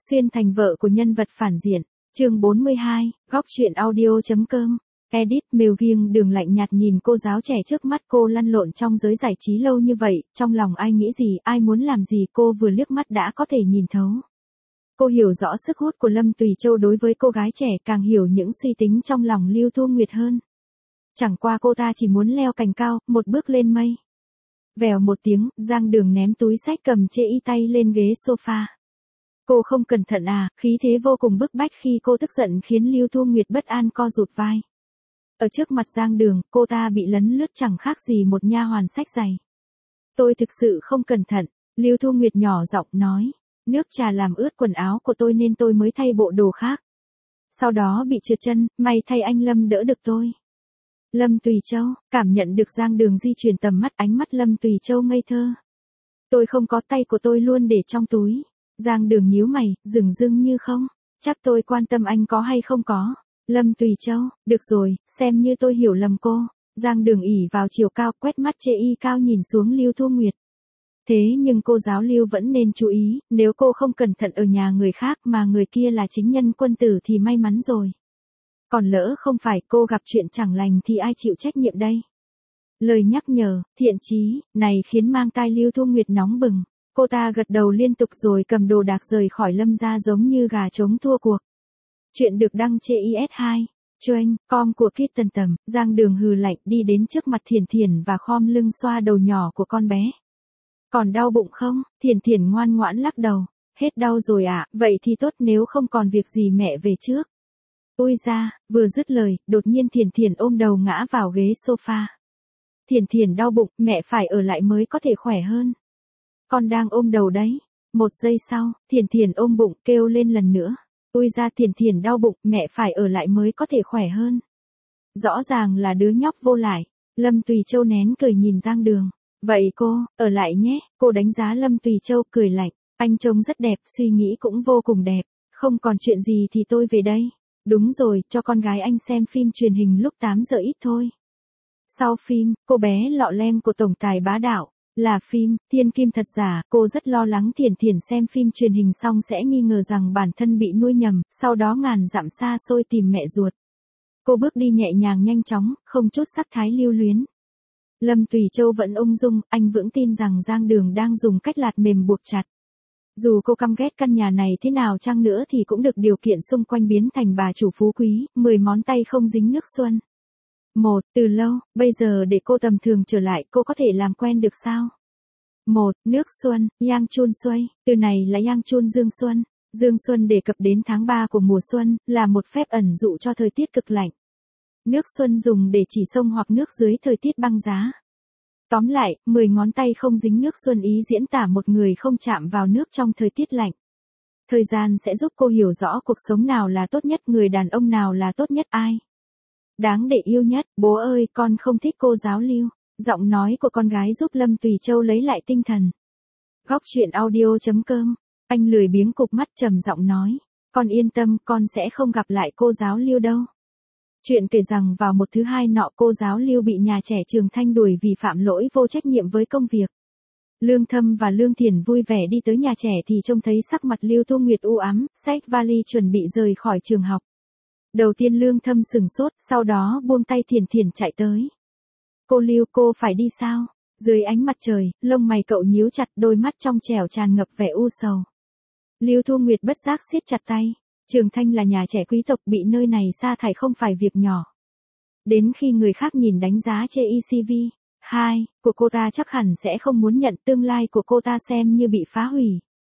Xuyên thành vợ của nhân vật phản diện. Chương 42, góc truyện audio.com. Edit Mèo Giêng Đường lạnh nhạt nhìn cô giáo trẻ trước mắt. Cô lăn lộn trong giới giải trí lâu như vậy, trong lòng ai nghĩ gì, ai muốn làm gì cô vừa liếc mắt đã có thể nhìn thấu. Cô hiểu rõ sức hút của Lâm Tùy Châu đối với cô gái trẻ, càng hiểu những suy tính trong lòng Lưu Thu Nguyệt hơn. Chẳng qua cô ta chỉ muốn leo cành cao, một bước lên mây. Vèo một tiếng, Giang Đường ném túi xách cầm chê y tay lên ghế sofa. Cô không cẩn thận à, khí thế vô cùng bức bách khi cô tức giận khiến Lưu Thu Nguyệt bất an co rụt vai. Ở trước mặt Giang Đường, cô ta bị lấn lướt chẳng khác gì một nha hoàn xách giày. Tôi thực sự không cẩn thận, Lưu Thu Nguyệt nhỏ giọng nói. Nước trà làm ướt quần áo của tôi nên tôi mới thay bộ đồ khác. Sau đó bị trượt chân, may thay anh Lâm đỡ được tôi. Lâm Tùy Châu, cảm nhận được Giang Đường di chuyển tầm mắt, ánh mắt Lâm Tùy Châu ngây thơ. Tôi không có, tay của tôi luôn để trong túi. Giang Đường nhíu mày, dửng dưng như không. Chắc tôi quan tâm anh có hay không có. Lâm Tùy Châu, được rồi, xem như tôi hiểu lầm cô. Giang Đường ỉ vào chiều cao, quét mắt chê y cao nhìn xuống Lưu Thu Nguyệt. Thế nhưng cô giáo Lưu vẫn nên chú ý, nếu cô không cẩn thận ở nhà người khác mà người kia là chính nhân quân tử thì may mắn rồi. Còn lỡ không phải, cô gặp chuyện chẳng lành thì ai chịu trách nhiệm đây? Lời nhắc nhở, thiện chí, này khiến mang tai Lưu Thu Nguyệt nóng bừng. Cô ta gật đầu liên tục rồi cầm đồ đạc rời khỏi Lâm gia giống như gà trống thua cuộc. Chuyện được đăng trên IS2, com của Kitten Tầm. Giang Đường hừ lạnh đi đến trước mặt Thiển Thiển và khom lưng xoa đầu nhỏ của con bé. Còn đau bụng không? Thiển Thiển ngoan ngoãn lắc đầu. Hết đau rồi ạ, vậy thì tốt, nếu không còn việc gì mẹ về trước. Ui ra, vừa dứt lời, đột nhiên Thiển Thiển ôm đầu ngã vào ghế sofa. Thiển Thiển đau bụng, mẹ phải ở lại mới có thể khỏe hơn. Con đang ôm đầu đấy. Một giây sau, Thiển Thiển ôm bụng kêu lên lần nữa. Ui ra, Thiển Thiển đau bụng, mẹ phải ở lại mới có thể khỏe hơn. Rõ ràng là đứa nhóc vô lại. Lâm Tùy Châu nén cười nhìn Giang Đường. Vậy cô, ở lại nhé. Cô đánh giá Lâm Tùy Châu cười lạnh. Anh trông rất đẹp, suy nghĩ cũng vô cùng đẹp. Không còn chuyện gì thì tôi về đây. Đúng rồi, cho con gái anh xem phim truyền hình lúc 8 giờ ít thôi. Sau phim, cô bé lọ lem của tổng tài bá đạo. Là phim, Thiên Kim thật giả, cô rất lo lắng Thiển Thiển xem phim truyền hình xong sẽ nghi ngờ rằng bản thân bị nuôi nhầm, sau đó ngàn dặm xa xôi tìm mẹ ruột. Cô bước đi nhẹ nhàng nhanh chóng, không chút sắc thái lưu luyến. Lâm Tùy Châu vẫn ung dung, anh vững tin rằng Giang Đường đang dùng cách lạt mềm buộc chặt. Dù cô căm ghét căn nhà này thế nào chăng nữa thì cũng được điều kiện xung quanh biến thành bà chủ phú quý, 10 món tay không dính nước xuân. Từ lâu, bây giờ để cô tầm thường trở lại, cô có thể làm quen được sao? Nước xuân, Yang Chun Xuây, từ này là Yang Chun Dương Xuân. Dương Xuân đề cập đến tháng 3 của mùa xuân, là một phép ẩn dụ cho thời tiết cực lạnh. Nước xuân dùng để chỉ sông hoặc nước dưới thời tiết băng giá. Tóm lại, 10 ngón tay không dính nước xuân ý diễn tả một người không chạm vào nước trong thời tiết lạnh. Thời gian sẽ giúp cô hiểu rõ cuộc sống nào là tốt nhất, người đàn ông nào là tốt nhất, ai đáng để yêu nhất. Bố ơi, con không thích cô giáo Lưu. Giọng nói của con gái giúp Lâm Tùy Châu lấy lại tinh thần. Góc truyện audio.com. Anh lười biếng cụp mắt trầm giọng nói. Con yên tâm, con sẽ không gặp lại cô giáo Lưu đâu. Chuyện kể rằng vào một thứ Hai nọ, cô giáo Lưu bị nhà trẻ Trường Thanh đuổi vì phạm lỗi vô trách nhiệm với công việc. Lương Thâm và Lương Thiển vui vẻ đi tới nhà trẻ thì trông thấy sắc mặt Lưu Thu Nguyệt u ám, xách vali chuẩn bị rời khỏi trường học. Đầu tiên Lương Thâm sừng sốt, sau đó buông tay Thiển Thiển chạy tới. Cô Lưu, cô phải đi sao? Dưới ánh mặt trời, lông mày cậu nhíu chặt, đôi mắt trong trẻo tràn ngập vẻ u sầu. Lưu Thu Nguyệt bất giác siết chặt tay. Trường Thanh là nhà trẻ quý tộc, bị nơi này sa thải không phải việc nhỏ. Đến khi người khác nhìn đánh giá chê ECV của cô ta chắc hẳn sẽ không muốn nhận, tương lai của cô ta xem như bị phá hủy.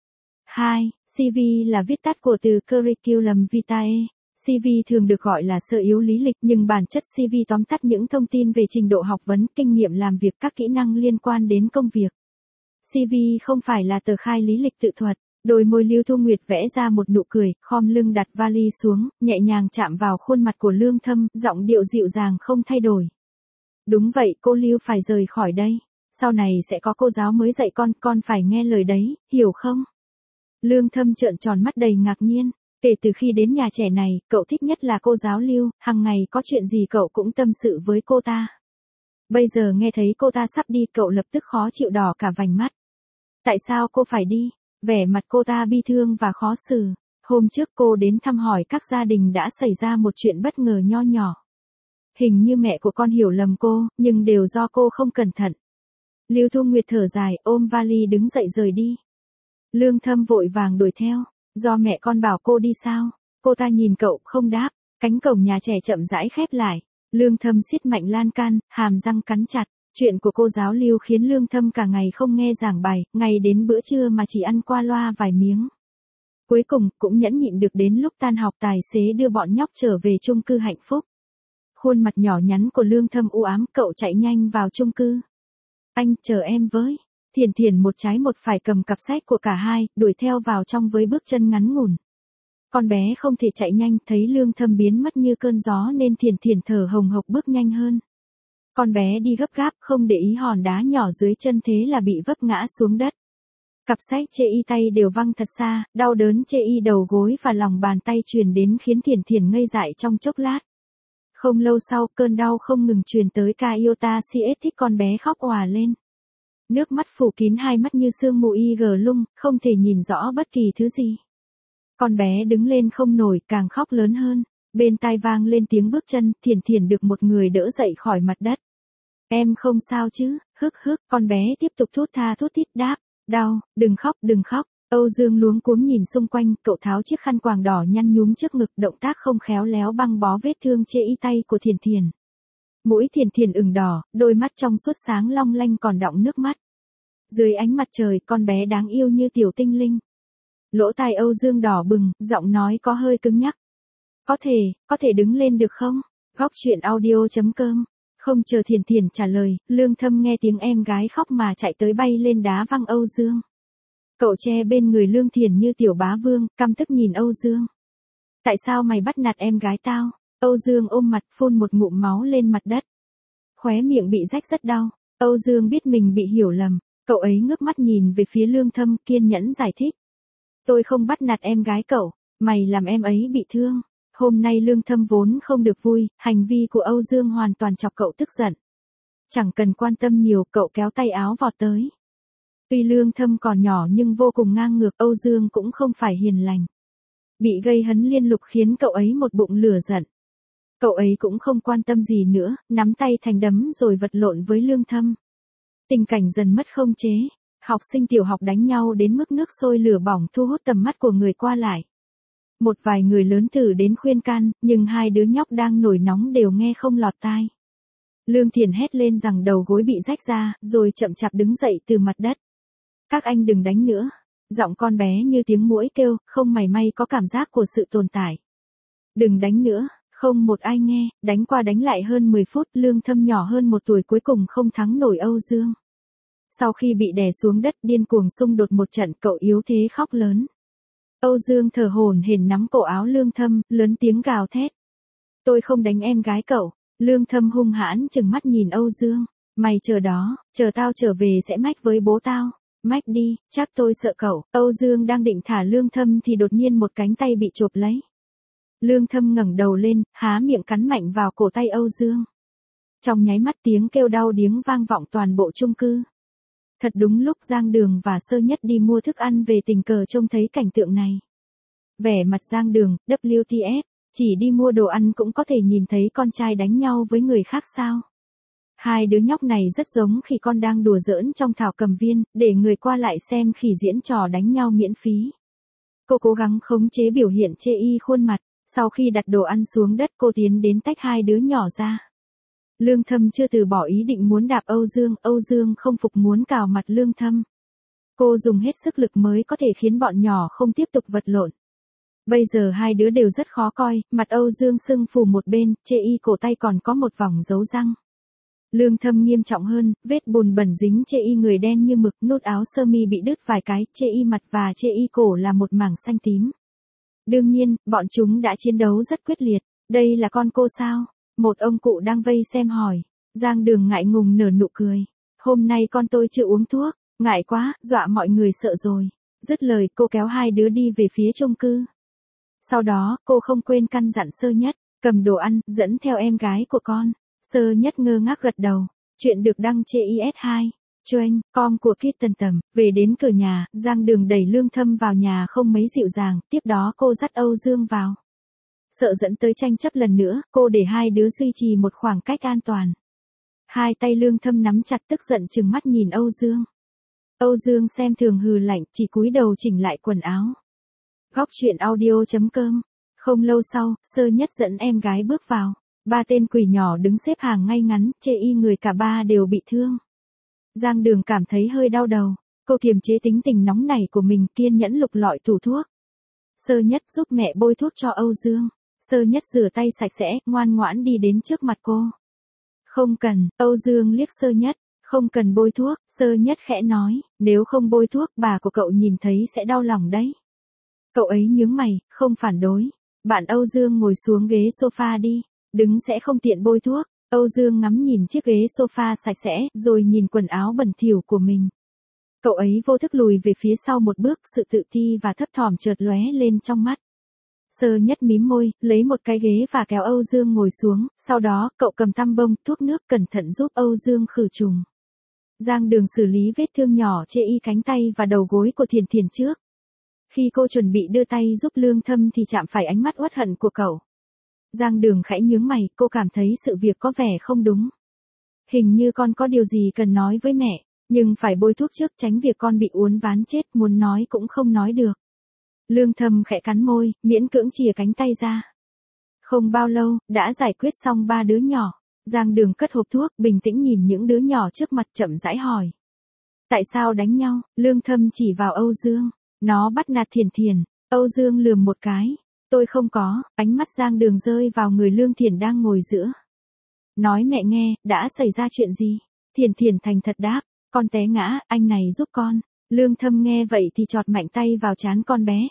CV là viết tắt của từ Curriculum Vitae. CV thường được gọi là sơ yếu lý lịch, nhưng bản chất CV tóm tắt những thông tin về trình độ học vấn, kinh nghiệm làm việc, các kỹ năng liên quan đến công việc. CV không phải là tờ khai lý lịch tự thuật. Đôi môi Lưu Thu Nguyệt vẽ ra một nụ cười, khom lưng đặt vali xuống, nhẹ nhàng chạm vào khuôn mặt của Lương Thâm, giọng điệu dịu dàng không thay đổi. Đúng vậy, cô Lưu phải rời khỏi đây. Sau này sẽ có cô giáo mới dạy con phải nghe lời đấy, hiểu không? Lương Thâm trợn tròn mắt đầy ngạc nhiên. Kể từ khi đến nhà trẻ này, cậu thích nhất là cô giáo Lưu, hàng ngày có chuyện gì cậu cũng tâm sự với cô ta. Bây giờ nghe thấy cô ta sắp đi, cậu lập tức khó chịu đỏ cả vành mắt. Tại sao cô phải đi? Vẻ mặt cô ta bi thương và khó xử. Hôm trước cô đến thăm hỏi các gia đình đã xảy ra một chuyện bất ngờ nho nhỏ. Hình như mẹ của con hiểu lầm cô, nhưng đều do cô không cẩn thận. Lưu Thu Nguyệt thở dài, ôm vali đứng dậy rời đi. Lương Thâm vội vàng đuổi theo. Do mẹ con bảo cô đi sao? Cô ta nhìn cậu, không đáp. Cánh cổng nhà trẻ chậm rãi khép lại. Lương Thâm siết mạnh lan can, hàm răng cắn chặt. Chuyện của cô giáo Lưu khiến Lương Thâm cả ngày không nghe giảng bài, ngày đến bữa trưa mà chỉ ăn qua loa vài miếng. Cuối cùng, cũng nhẫn nhịn được đến lúc tan học tài xế đưa bọn nhóc trở về chung cư hạnh phúc. Khuôn mặt nhỏ nhắn của Lương Thâm u ám, cậu chạy nhanh vào chung cư. Anh, chờ em với. Thiền Thiền một trái một phải cầm cặp sách của cả hai, đuổi theo vào trong với bước chân ngắn ngủn. Con bé không thể chạy nhanh, thấy Lương Thâm biến mất như cơn gió nên Thiền Thiền thở hồng hộc bước nhanh hơn. Con bé đi gấp gáp, không để ý hòn đá nhỏ dưới chân thế là bị vấp ngã xuống đất. Cặp sách chê y tay đều văng thật xa, đau đớn chê y đầu gối và lòng bàn tay truyền đến khiến Thiền Thiền ngây dại trong chốc lát. Không lâu sau, cơn đau không ngừng truyền tới Iota CS, thích con bé khóc òa lên. Nước mắt phủ kín hai mắt như sương mù y gờ lung, không thể nhìn rõ bất kỳ thứ gì. Con bé đứng lên không nổi, càng khóc lớn hơn. Bên tai vang lên tiếng bước chân, Thiền Thiền được một người đỡ dậy khỏi mặt đất. Em không sao chứ? Hức hức, con bé tiếp tục thút tha thút thít đáp. Đau, đừng khóc, đừng khóc. Âu Dương luống cuống nhìn xung quanh, cậu tháo chiếc khăn quàng đỏ nhăn nhúm trước ngực, động tác không khéo léo băng bó vết thương chê y tay của Thiền Thiền. Mũi Thiền Thiền ửng đỏ, đôi mắt trong suốt sáng long lanh còn đọng nước mắt. Dưới ánh mặt trời, con bé đáng yêu như tiểu tinh linh. Lỗ tai Âu Dương đỏ bừng, giọng nói có hơi cứng nhắc. Có thể đứng lên được không? Góc truyện audio.com. Không chờ Thiền Thiền trả lời, Lương Thâm nghe tiếng em gái khóc mà chạy tới bay lên đá văng Âu Dương. Cậu che bên người Lương Thiền như tiểu bá vương, căm tức nhìn Âu Dương. Tại sao mày bắt nạt em gái tao? Âu Dương ôm mặt phun một ngụm máu lên mặt đất. Khóe miệng bị rách rất đau. Âu Dương biết mình bị hiểu lầm. Cậu ấy ngước mắt nhìn về phía Lương Thâm, kiên nhẫn giải thích. Tôi không bắt nạt em gái cậu, mày làm em ấy bị thương. Hôm nay Lương Thâm vốn không được vui, hành vi của Âu Dương hoàn toàn chọc cậu tức giận. Chẳng cần quan tâm nhiều, cậu kéo tay áo vọt tới. Tuy Lương Thâm còn nhỏ nhưng vô cùng ngang ngược, Âu Dương cũng không phải hiền lành. Bị gây hấn liên lục khiến cậu ấy một bụng lửa giận. Cậu ấy cũng không quan tâm gì nữa, nắm tay thành đấm rồi vật lộn với Lương Thâm. Tình cảnh dần mất không chế, học sinh tiểu học đánh nhau đến mức nước sôi lửa bỏng thu hút tầm mắt của người qua lại. Một vài người lớn thử đến khuyên can, nhưng hai đứa nhóc đang nổi nóng đều nghe không lọt tai. Lương Thiền hét lên rằng đầu gối bị rách ra, rồi chậm chạp đứng dậy từ mặt đất. Các anh đừng đánh nữa. Giọng con bé như tiếng muỗi kêu, không mảy may có cảm giác của sự tồn tại. Đừng đánh nữa, không một ai nghe, đánh qua đánh lại hơn 10 phút, Lương Thâm nhỏ hơn 1 tuổi cuối cùng không thắng nổi Âu Dương. Sau khi bị đè xuống đất điên cuồng xung đột một trận, cậu yếu thế khóc lớn. Âu Dương thở hổn hển nắm cổ áo Lương Thâm, lớn tiếng gào thét. Tôi không đánh em gái cậu. Lương Thâm hung hãn trừng mắt nhìn Âu Dương. Mày chờ đó, chờ tao trở về sẽ mách với bố tao. Mách đi, chắc tôi sợ cậu. Âu Dương đang định thả Lương Thâm thì đột nhiên một cánh tay bị chộp lấy. Lương Thâm ngẩng đầu lên, há miệng cắn mạnh vào cổ tay Âu Dương. Trong nháy mắt tiếng kêu đau điếng vang vọng toàn bộ chung cư. Thật đúng lúc Giang Đường và Sơ Nhất đi mua thức ăn về tình cờ trông thấy cảnh tượng này. Vẻ mặt Giang Đường, WTF, chỉ đi mua đồ ăn cũng có thể nhìn thấy con trai đánh nhau với người khác sao? Hai đứa nhóc này rất giống khi con đang đùa giỡn trong thảo cầm viên, để người qua lại xem khỉ diễn trò đánh nhau miễn phí. Cô cố gắng khống chế biểu hiện chê y khuôn mặt, sau khi đặt đồ ăn xuống đất cô tiến đến tách hai đứa nhỏ ra. Lương Thâm chưa từ bỏ ý định muốn đạp Âu Dương không phục muốn cào mặt Lương Thâm. Cô dùng hết sức lực mới có thể khiến bọn nhỏ không tiếp tục vật lộn. Bây giờ hai đứa đều rất khó coi, mặt Âu Dương sưng phù một bên, chê y cổ tay còn có một vòng dấu răng. Lương Thâm nghiêm trọng hơn, vết bùn bẩn dính chê y người đen như mực, nút áo sơ mi bị đứt vài cái, chê y mặt và chê y cổ là một mảng xanh tím. Đương nhiên, bọn chúng đã chiến đấu rất quyết liệt. Đây là con cô sao? Một ông cụ đang vây xem hỏi. Giang Đường ngại ngùng nở nụ cười. Hôm nay con tôi chưa uống thuốc, ngại quá, dọa mọi người sợ rồi. Dứt lời cô kéo hai đứa đi về phía chung cư. Sau đó, cô không quên căn dặn Sơ Nhất, cầm đồ ăn, dẫn theo em gái của con. Sơ Nhất ngơ ngác gật đầu. Chuyện được đăng trên IS2. Choanh, con của Kitten tầm, về đến cửa nhà, Giang Đường đẩy Lương Thâm vào nhà không mấy dịu dàng, tiếp đó cô dắt Âu Dương vào. Sợ dẫn tới tranh chấp lần nữa, cô để hai đứa duy trì một khoảng cách an toàn. Hai tay Lương Thâm nắm chặt tức giận trừng mắt nhìn Âu Dương. Âu Dương xem thường hừ lạnh, chỉ cúi đầu chỉnh lại quần áo. Góc truyện audio.com. Không lâu sau, Sơ Nhất dẫn em gái bước vào. Ba tên quỷ nhỏ đứng xếp hàng ngay ngắn, chê y người cả ba đều bị thương. Giang Đường cảm thấy hơi đau đầu. Cô kiềm chế tính tình nóng nảy của mình, kiên nhẫn lục lọi tủ thuốc. Sơ Nhất giúp mẹ bôi thuốc cho Âu Dương. Sơ Nhất rửa tay sạch sẽ, ngoan ngoãn đi đến trước mặt cô. Không cần, Âu Dương liếc Sơ Nhất. Không cần bôi thuốc, Sơ Nhất khẽ nói, nếu không bôi thuốc bà của cậu nhìn thấy sẽ đau lòng đấy. Cậu ấy nhướng mày, không phản đối. Bạn Âu Dương ngồi xuống ghế sofa đi, đứng sẽ không tiện bôi thuốc. Âu Dương ngắm nhìn chiếc ghế sofa sạch sẽ, rồi nhìn quần áo bẩn thỉu của mình. Cậu ấy vô thức lùi về phía sau một bước, sự tự ti và thấp thỏm chợt lóe lên trong mắt. Sơ Nhất mím môi, lấy một cái ghế và kéo Âu Dương ngồi xuống, sau đó, cậu cầm tăm bông, thuốc nước cẩn thận giúp Âu Dương khử trùng. Giang Đường xử lý vết thương nhỏ chê y cánh tay và đầu gối của Thiền Thiền trước. Khi cô chuẩn bị đưa tay giúp Lương Thâm thì chạm phải ánh mắt uất hận của cậu. Giang Đường khẽ nhướng mày, cô cảm thấy sự việc có vẻ không đúng. Hình như con có điều gì cần nói với mẹ, nhưng phải bôi thuốc trước tránh việc con bị uốn ván chết, muốn nói cũng không nói được. Lương Thâm khẽ cắn môi, miễn cưỡng chìa cánh tay ra. Không bao lâu, đã giải quyết xong ba đứa nhỏ. Giang Đường cất hộp thuốc, bình tĩnh nhìn những đứa nhỏ trước mặt chậm rãi hỏi. Tại sao đánh nhau? Lương Thâm chỉ vào Âu Dương. Nó bắt nạt Thiền Thiền. Âu Dương lườm một cái. Tôi không có, ánh mắt Giang Đường rơi vào người Lương Thiền đang ngồi giữa. Nói mẹ nghe, đã xảy ra chuyện gì? Thiền Thiền thành thật đáp, con té ngã, anh này giúp con. Lương Thâm nghe vậy thì chọt mạnh tay vào trán con bé.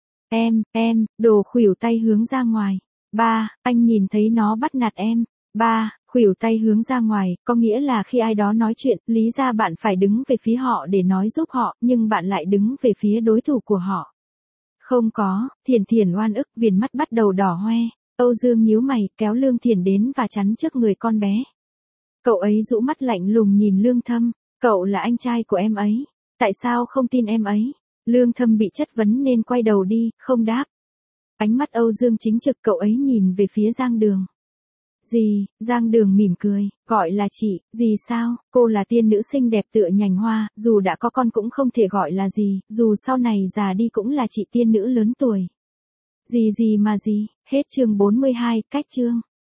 Em, đồ khuỷu tay hướng ra ngoài. Ba, anh nhìn thấy nó bắt nạt em. Ba, khuỷu tay hướng ra ngoài, có nghĩa là khi ai đó nói chuyện, lý ra bạn phải đứng về phía họ để nói giúp họ, nhưng bạn lại đứng về phía đối thủ của họ. Không có, Thiền Thiền oan ức, viền mắt bắt đầu đỏ hoe. Âu Dương nhíu mày, kéo Lương Thiền đến và chắn trước người con bé. Cậu ấy rũ mắt lạnh lùng nhìn Lương Thâm, cậu là anh trai của em ấy, tại sao không tin em ấy? Lương Thâm bị chất vấn nên quay đầu đi, không đáp. Ánh mắt Âu Dương chính trực, cậu ấy nhìn về phía Giang Đường. Gì? Giang Đường mỉm cười, gọi là chị, gì sao? Cô là tiên nữ xinh đẹp tựa nhành hoa, dù đã có con cũng không thể gọi là gì, dù sau này già đi cũng là chị tiên nữ lớn tuổi. Gì mà gì, hết chương 42, cách chương.